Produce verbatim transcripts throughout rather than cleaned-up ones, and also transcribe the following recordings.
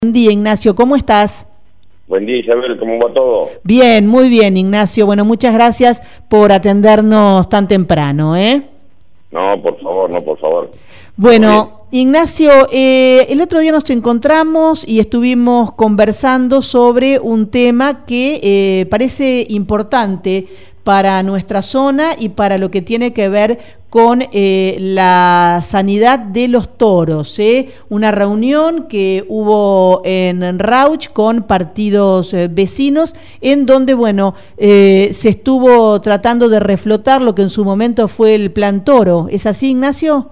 Buen día, Ignacio, ¿cómo estás? Buen día, Isabel, ¿cómo va todo? Bien, muy bien, Ignacio. Bueno, muchas gracias por atendernos tan temprano, ¿eh? No, por favor, no, por favor. Bueno, Ignacio, eh, el otro día nos encontramos y estuvimos conversando sobre un tema que eh, parece importante para nuestra zona y para lo que tiene que ver con eh, la sanidad de los toros, ¿eh? Una reunión que hubo en Rauch con partidos eh, vecinos, en donde, bueno, eh, se estuvo tratando de reflotar lo que en su momento fue el Plan Toro. ¿Es así, Ignacio?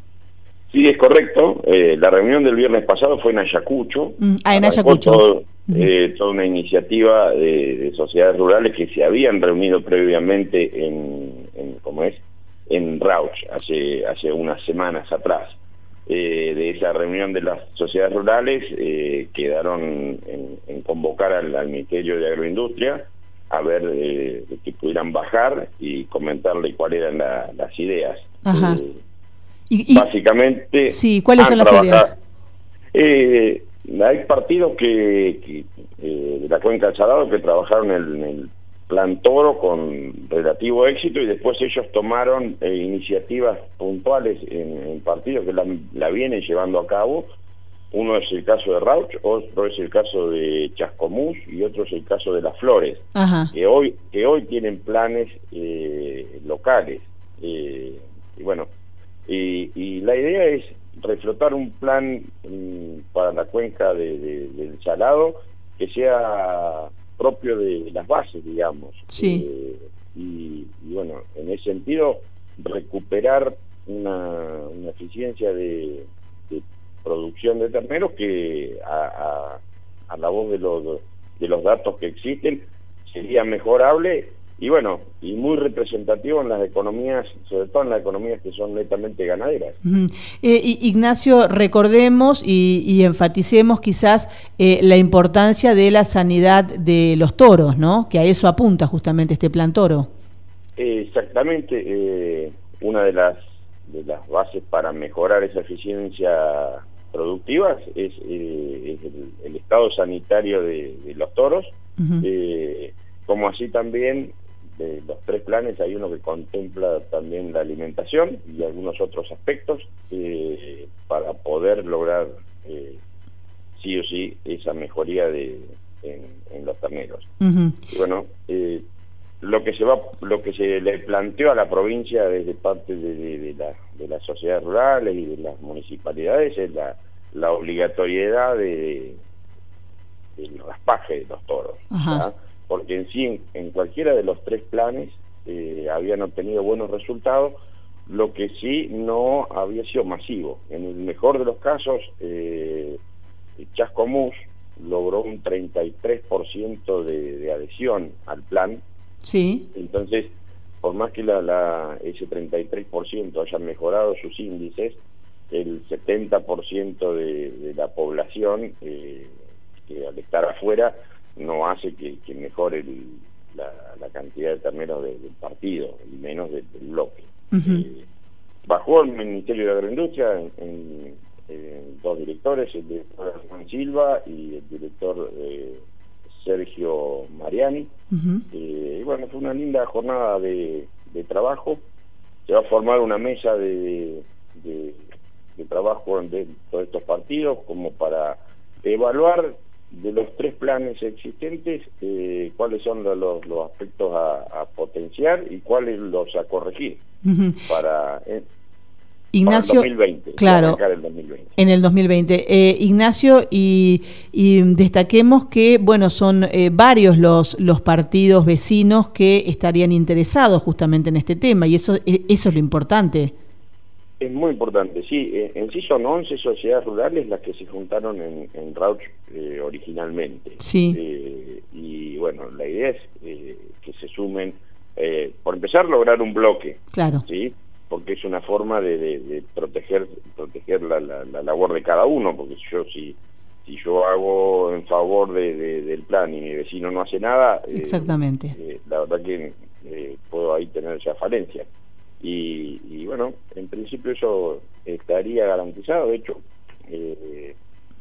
Sí, es correcto. Eh, la reunión del viernes pasado fue en Ayacucho. Mm, ah, en Ayacucho. Todo, uh-huh. eh, toda una iniciativa de, de sociedades rurales que se habían reunido previamente en, en ¿cómo es? en Rauch, hace, hace unas semanas atrás. Eh, de esa reunión de las sociedades rurales eh, quedaron en, en convocar al, al Ministerio de Agroindustria a ver eh, que pudieran bajar y comentarle cuáles eran la, las ideas. Ajá. Eh, Y, y, Básicamente, sí, ¿cuáles son las ideas? Eh, hay partidos que, que eh, de la Cuenca del Salado que trabajaron en el, el Plan Toro con relativo éxito y después ellos tomaron eh, iniciativas puntuales en, en partidos que la, la vienen llevando a cabo. Uno es el caso de Rauch, otro es el caso de Chascomús y otro es el caso de Las Flores, Ajá. que hoy que hoy tienen planes eh, locales. Eh, y bueno, Y, y la idea es reflotar un plan um, para la cuenca de, de, del Salado que sea propio de las bases, digamos. Sí. Eh, y, y bueno, en ese sentido, recuperar una, una eficiencia de, de producción de terneros que a, a, a la voz de los, de los datos que existen sería mejorable. Y bueno, y muy representativo en las economías, sobre todo en las economías que son netamente ganaderas. Uh-huh. eh, Ignacio, recordemos y, y enfaticemos quizás eh, la importancia de la sanidad de los toros, ¿no? Que a eso apunta justamente este Plan Toro. Eh, exactamente, eh, una de las, de las bases para mejorar esa eficiencia productiva es, eh, es el, el estado sanitario de, de los toros, uh-huh. eh, como así también de los tres planes hay uno que contempla también la alimentación y algunos otros aspectos eh, para poder lograr eh, sí o sí esa mejoría de en, en los terneros. Uh-huh. Y bueno, eh, lo que se va, lo que se le planteó a la provincia desde parte de, de, de, la, de las sociedades rurales y de las municipalidades es la, la obligatoriedad de, de, de raspaje de los toros. Uh-huh. Porque en sí, en, en cualquiera de los tres planes eh, habían obtenido buenos resultados, lo que sí no había sido masivo. En el mejor de los casos, eh, Chascomús logró un treinta y tres por ciento de, de adhesión al plan. Sí. Entonces, por más que la, la, ese treinta y tres por ciento haya mejorado sus índices, el setenta por ciento de, de la población, eh, que al estar afuera, no hace que, que mejore el, la, la cantidad de terneros de, del partido, y menos del, del bloque. Uh-huh. eh, bajó el Ministerio de Agroindustria en, en, en dos directores, el director Juan Silva y el director eh, Sergio Mariani. Uh-huh. eh, y bueno, fue una linda jornada de, de trabajo. Se va a formar una mesa de, de, de trabajo de todos estos partidos como para evaluar de los tres planes existentes, eh, cuáles son los, los, los aspectos a, a potenciar y cuáles los a corregir. Uh-huh. para, eh, Ignacio, para el dos mil veinte, claro, el dos mil veinte. En el dos mil veinte. Eh, Ignacio, y, y destaquemos que, bueno, son eh, varios los, los partidos vecinos que estarían interesados justamente en este tema, y eso, eso es lo importante. Es muy importante, sí. En sí son once sociedades rurales las que se juntaron en, en Rauch eh, originalmente. Sí. Eh, y bueno, la idea es eh, que se sumen, eh, por empezar, lograr un bloque. Claro. ¿Sí? Porque es una forma de, de, de proteger proteger la, la, la labor de cada uno, porque yo si si yo hago en favor de, de, del plan y mi vecino no hace nada, exactamente. Eh, eh, la verdad que eh, puedo ahí tener esa falencia. Y, y bueno, en principio eso estaría garantizado. De hecho, eh,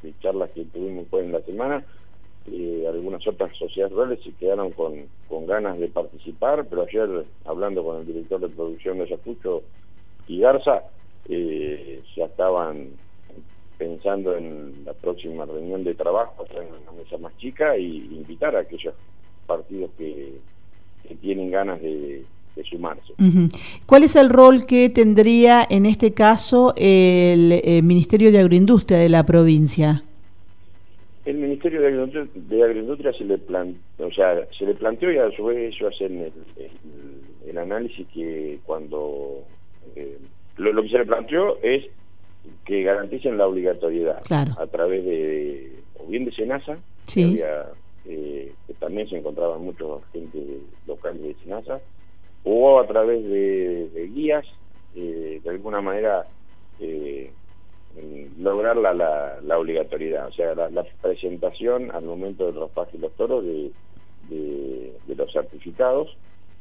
de charlas que tuvimos pues en la semana, eh, algunas otras sociedades rurales se quedaron con, con ganas de participar, pero ayer, hablando con el director de producción de Ayacucho y Garza, eh, ya estaban pensando en la próxima reunión de trabajo, en una mesa más chica, y invitar a aquellos partidos que, que tienen ganas de, de sumarse. Uh-huh. ¿Cuál es el rol que tendría en este caso el, el Ministerio de Agroindustria de la provincia? El Ministerio de Agroindustria, de Agroindustria se le plan, o sea, se le planteó, y a su vez ellos hacen el, el, el análisis que cuando eh, lo, lo que se le planteó es que garanticen la obligatoriedad, claro, a través de, o bien de SENASA, sí, que, había, eh, que también se encontraban muchos gente locales de SENASA, o a través de, de guías, eh, de alguna manera eh, lograr la, la, la obligatoriedad, o sea, la, la presentación al momento del raspaje de los toros de, de, de los certificados,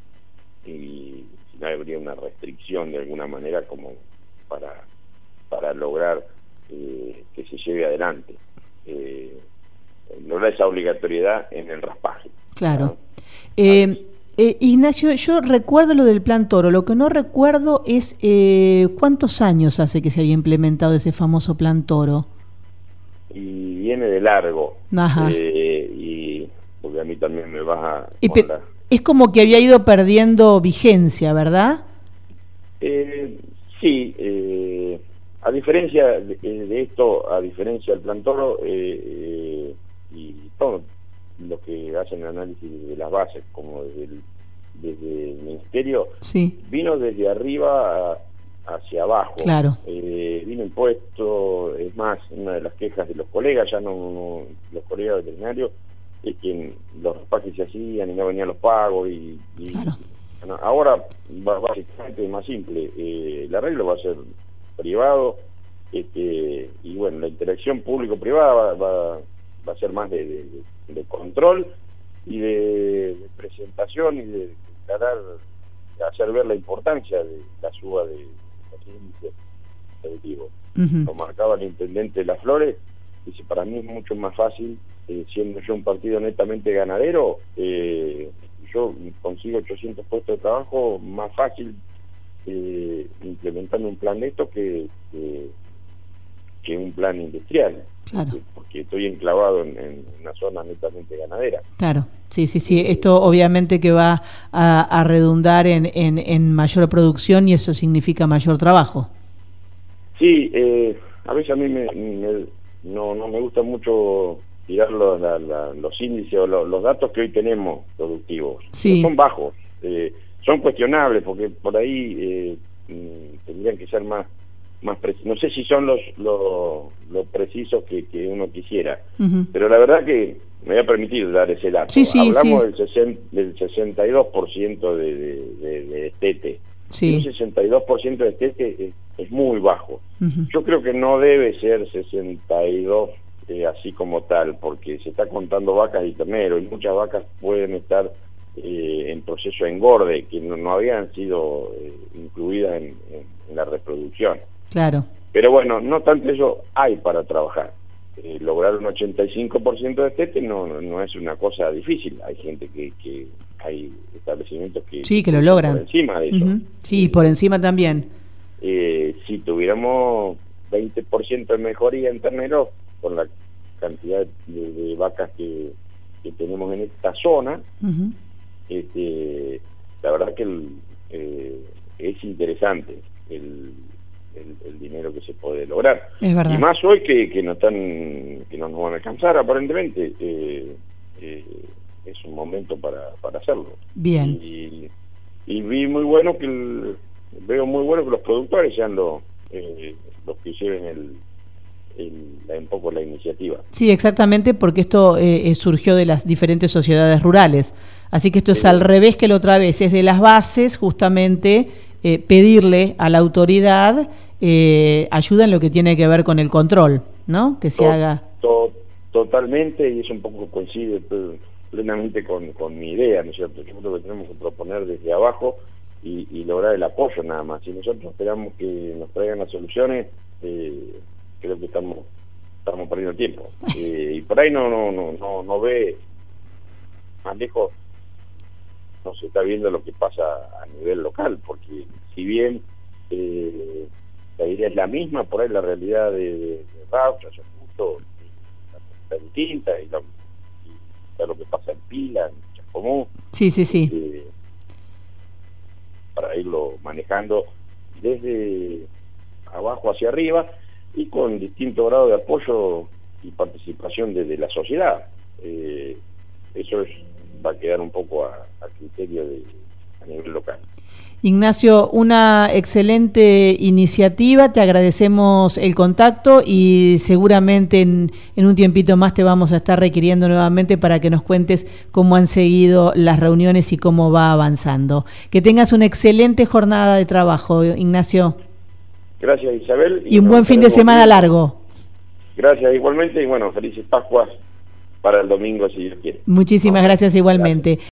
y si no habría una restricción de alguna manera como para para lograr eh, que se lleve adelante, eh, lograr esa obligatoriedad en el raspaje. Claro. ¿No? Eh, eh, Ignacio, yo recuerdo lo del Plan Toro, lo que no recuerdo es eh, cuántos años hace que se había implementado ese famoso Plan Toro. Y viene de largo. Ajá. Eh, y porque a mí también me baja... Pe- la... Es como que había ido perdiendo vigencia, ¿verdad? Eh, sí, eh, a diferencia de, de esto, a diferencia del Plan Toro, eh, eh, y todo lo que hacen el análisis de las bases, como desde el, desde el Ministerio, sí, vino desde arriba a, hacia abajo. Claro. Eh, vino impuesto, es más, una de las quejas de los colegas, ya no, no los colegas veterinarios, es que los raspajes se hacían y no venían los pagos, y, y claro, bueno, ahora va, básicamente es más simple, eh, el arreglo va a ser privado, este, y bueno, la interacción público-privada va, va, va a ser más de, de, de control y de, de presentación, y de declarar, de hacer ver la importancia de la suba de los índices productivos. Uh-huh. Lo marcaba el intendente de Las Flores, dice, para mí es mucho más fácil, eh, siendo yo un partido netamente ganadero, eh, yo consigo ochocientos puestos de trabajo más fácil Eh, implementando un plan de esto que, que, que un plan industrial, claro, porque, porque estoy enclavado en, en una zona netamente ganadera. Claro, sí, sí, sí, esto obviamente que va a, a redundar en, en, en mayor producción, y eso significa mayor trabajo. Sí, eh, a veces a mí me, me, no, no me gusta mucho tirar los, la, la, los índices o los, los datos que hoy tenemos productivos, sí, son bajos, eh, son cuestionables, porque por ahí eh, tendrían que ser más más precisos. No sé si son los los, los precisos que, que uno quisiera, uh-huh, pero la verdad que me voy a permitir dar ese dato. Sí, sí, hablamos sí. del, sesenta, del sesenta y dos por ciento de, de, de, de destete. Sí. Un sesenta y dos por ciento de destete es, es muy bajo. Uh-huh. Yo creo que no debe ser sesenta y dos eh, así como tal, porque se está contando vacas y terneros, y muchas vacas pueden estar Eh, en proceso de engorde, que no, no habían sido eh, incluidas en, en, en la reproducción. Claro. Pero bueno, no tanto eso hay para trabajar. Eh, lograr un ochenta y cinco por ciento de destete no, no, no es una cosa difícil. Hay gente que, que hay establecimientos que... Sí, que lo logran. Por encima de eso. Uh-huh. Sí, eh, por encima también. Eh, si tuviéramos veinte por ciento de mejoría en terneros, con la cantidad de, de vacas que, que tenemos en esta zona, uh-huh, Este, la verdad que el, eh, es interesante el, el, el dinero que se puede lograr, es verdad, y más hoy que, que no están, que no nos van a alcanzar aparentemente. eh, eh, es un momento para, para hacerlo. Bien. Y, y vi muy bueno que el, veo muy bueno que los productores sean los, eh, los que lleven el El, la, un poco la iniciativa. Sí, exactamente, porque esto eh, surgió de las diferentes sociedades rurales, así que esto es eh, al revés que la otra vez, es de las bases justamente eh, pedirle a la autoridad eh, ayuda en lo que tiene que ver con el control, ¿no? Que se to, haga... To, totalmente, y eso un poco coincide plenamente con, con mi idea, ¿no es cierto? Yo creo que tenemos que proponer desde abajo y, y lograr el apoyo nada más. Si nosotros esperamos que nos traigan las soluciones, eh, creo que estamos estamos perdiendo tiempo. Eh, y por ahí no, no, no, no, no ve más lejos, no se está viendo lo que pasa a nivel local, porque si bien eh, la idea es la misma, por ahí la realidad de, de, de Raucha, Ayacucho, está distinta, y, la, y está lo que pasa en Pila, en Chascomú. Sí, sí, sí. Eh, para irlo manejando desde abajo hacia arriba y con distinto grado de apoyo y participación desde la sociedad. Eh, eso es, va a quedar un poco a, a criterio de a nivel local. Ignacio, una excelente iniciativa, te agradecemos el contacto y seguramente en, en un tiempito más te vamos a estar requiriendo nuevamente para que nos cuentes cómo han seguido las reuniones y cómo va avanzando. Que tengas una excelente jornada de trabajo, Ignacio. Gracias, Isabel. Y, y un buen fin de semana bien. largo. Gracias igualmente y bueno, felices Pascuas para el domingo si Dios quiere. Muchísimas gracias igualmente. Gracias.